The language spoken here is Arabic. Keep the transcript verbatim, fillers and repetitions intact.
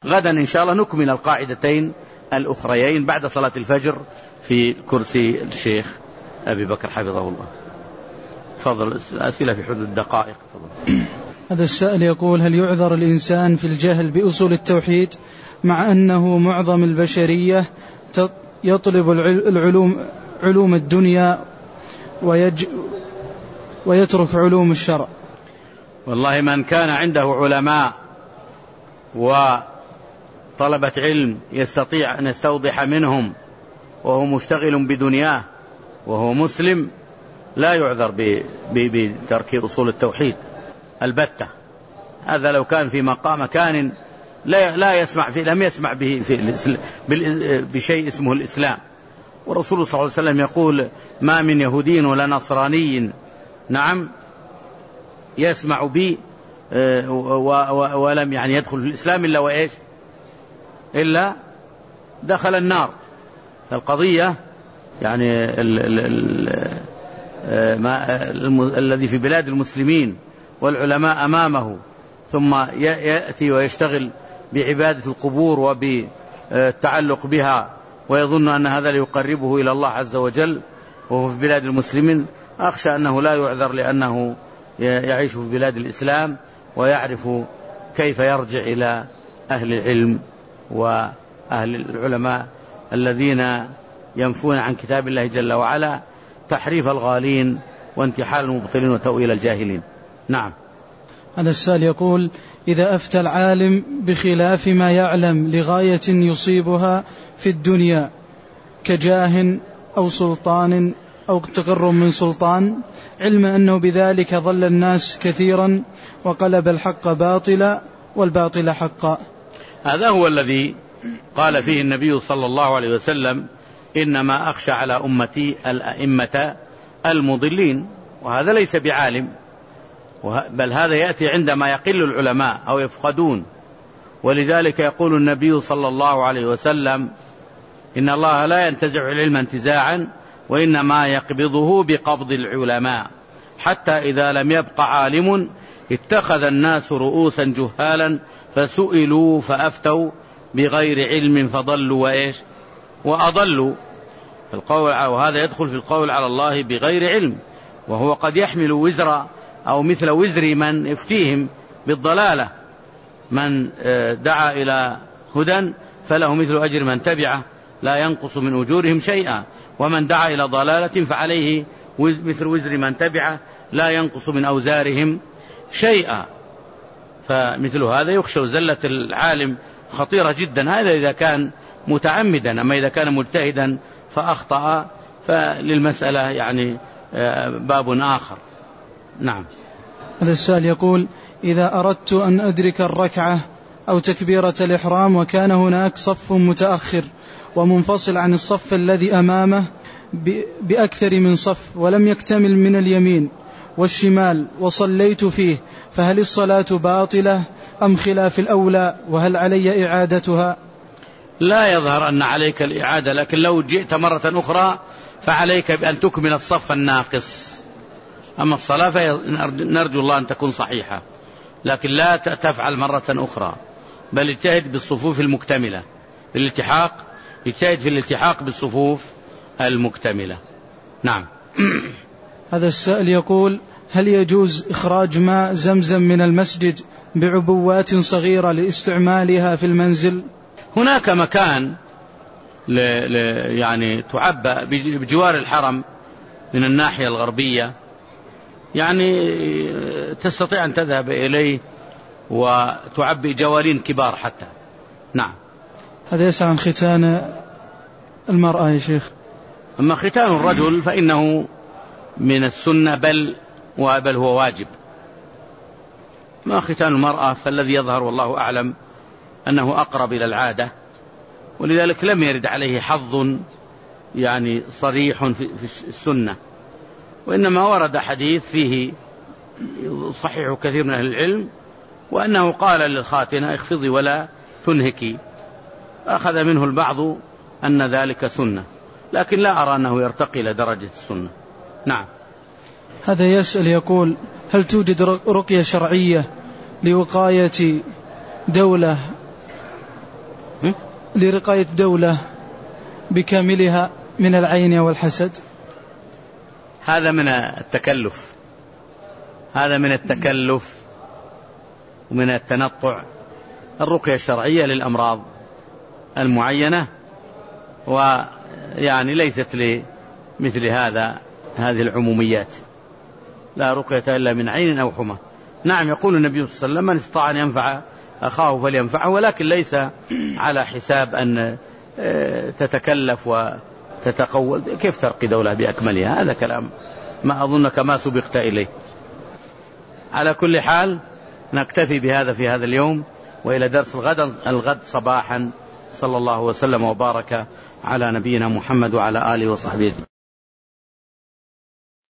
غدا إن شاء الله نكمل القاعدتين الأخريين بعد صلاة الفجر في كرسي الشيخ أبي بكر حفظه الله. تفضل أسئلة في حدود الدقائق. تفضل. هذا السائل يقول: هل يعذر الإنسان في الجهل بأصول التوحيد مع أنه معظم البشرية يطلب العلوم علوم الدنيا ويج ويترك علوم الشرع؟ والله من كان عنده علماء وطلبة علم يستطيع أن يستوضح منهم وهو مشتغل بدنياه وهو مسلم لا يعذر بترك أصول التوحيد البتة. هذا لو كان في مقام مكان لا لا يسمع فيه لم يسمع به في بشيء اسمه الإسلام. والرسول صلى الله عليه وسلم يقول: ما من يهودي ولا نصراني نعم يسمع بي ولم يعني يدخل في الإسلام إلا وإيش إلا دخل النار. فالقضية يعني ال ال ال ما الذي في بلاد المسلمين والعلماء أمامه ثم يأتي ويشتغل بعبادة القبور وبالتعلق بها ويظن أن هذا ليقربه إلى الله عز وجل وهو في بلاد المسلمين، أخشى أنه لا يعذر لأنه يعيش في بلاد الإسلام ويعرف كيف يرجع إلى أهل العلم وأهل العلماء الذين ينفون عن كتاب الله جل وعلا تحريف الغالين وانتحال المبطلين وتأويل الجاهلين. نعم. هذا السائل يقول: إذا أفتى العالم بخلاف ما يعلم لغاية يصيبها في الدنيا كجاه أو سلطان أو تقرب من سلطان، علم أنه بذلك ضل الناس كثيرا وقلب الحق باطلا والباطل حقا. هذا هو الذي قال فيه النبي صلى الله عليه وسلم: إنما أخشى على أمتي الأئمة المضلين. وهذا ليس بعالم، بل هذا يأتي عندما يقل العلماء أو يفقدون. ولذلك يقول النبي صلى الله عليه وسلم: إن الله لا ينتزع العلم انتزاعا وإنما يقبضه بقبض العلماء حتى إذا لم يبق عالم اتخذ الناس رؤوسا جهالا فسئلوا فأفتوا بغير علم فضلوا وإيش وأضلوا. القول وهذا يدخل في القول على الله بغير علم، وهو قد يحمل وزر أو مثل وزر من يفتيهم بالضلالة. من دعا إلى هدى فله مثل أجر من تبعه لا ينقص من أجورهم شيئا، ومن دعا إلى ضلالة فعليه مثل وزر من تبعه لا ينقص من أوزارهم شيئا. فمثل هذا يخشى زلة العالم خطيرة جدا، هذا إذا كان متعمدا. أما إذا كان مجتهدا فأخطأ فللمسألة يعني باب آخر. نعم. هذا السؤال يقول: إذا أردت أن أدرك الركعة أو تكبيرة الإحرام وكان هناك صف متأخر ومنفصل عن الصف الذي أمامه بأكثر من صف ولم يكتمل من اليمين والشمال وصليت فيه، فهل الصلاة باطلة أم خلاف الأولى؟ وهل علي إعادتها؟ لا يظهر أن عليك الإعادة، لكن لو جئت مرة أخرى فعليك بأن تكمل الصف الناقص. أما الصلاة فنرجو الله أن تكون صحيحة، لكن لا تفعل مرة أخرى، بل اجتهد بالصفوف المكتملة بالالتحاق، اجتهد في الالتحاق بالصفوف المكتملة. نعم. هذا السائل يقول: هل يجوز إخراج ماء زمزم من المسجد بعبوات صغيرة لاستعمالها في المنزل؟ هناك مكان ل... ل... يعني تعبى بجوار الحرم من الناحية الغربية، يعني تستطيع أن تذهب إليه وتعبي جوارين كبار حتى. نعم. هذا يسأل عن ختان المرأة يا شيخ. أما ختان الرجل فإنه من السنة بل وبل هو واجب. ما ختان المرأة فالذي يظهر والله أعلم أنه أقرب إلى العادة، ولذلك لم يرد عليه حظ يعني صريح في السنة، وإنما ورد حديث فيه صحيح كثير من أهل العلم وأنه قال للخاتنة اخفضي ولا تنهكي، أخذ منه البعض أن ذلك سنة، لكن لا أرى أنه يرتقي إلى درجة السنة. نعم. هذا يسأل يقول: هل توجد رقية شرعية لوقاية دولة لرقاية دولة بكاملها من العين والحسد؟ هذا من التكلف، هذا من التكلف ومن التنطع. الرقية الشرعية للأمراض المعينة، ويعني ليست لمثل هذا هذه العموميات. لا رقية إلا من عين أو حمى. نعم، يقول النبي صلى الله عليه وسلم: من استطاع أن ينفع أخاه فلينفعه، ولكن ليس على حساب أن تتكلف وتتقول. كيف ترقي دولة بأكملها؟ هذا كلام ما أظنك ما سبقت إليه. على كل حال نكتفي بهذا في هذا اليوم، وإلى درس الغد الغد صباحا. صلى الله وسلم وبارك على نبينا محمد وعلى آله وصحبه.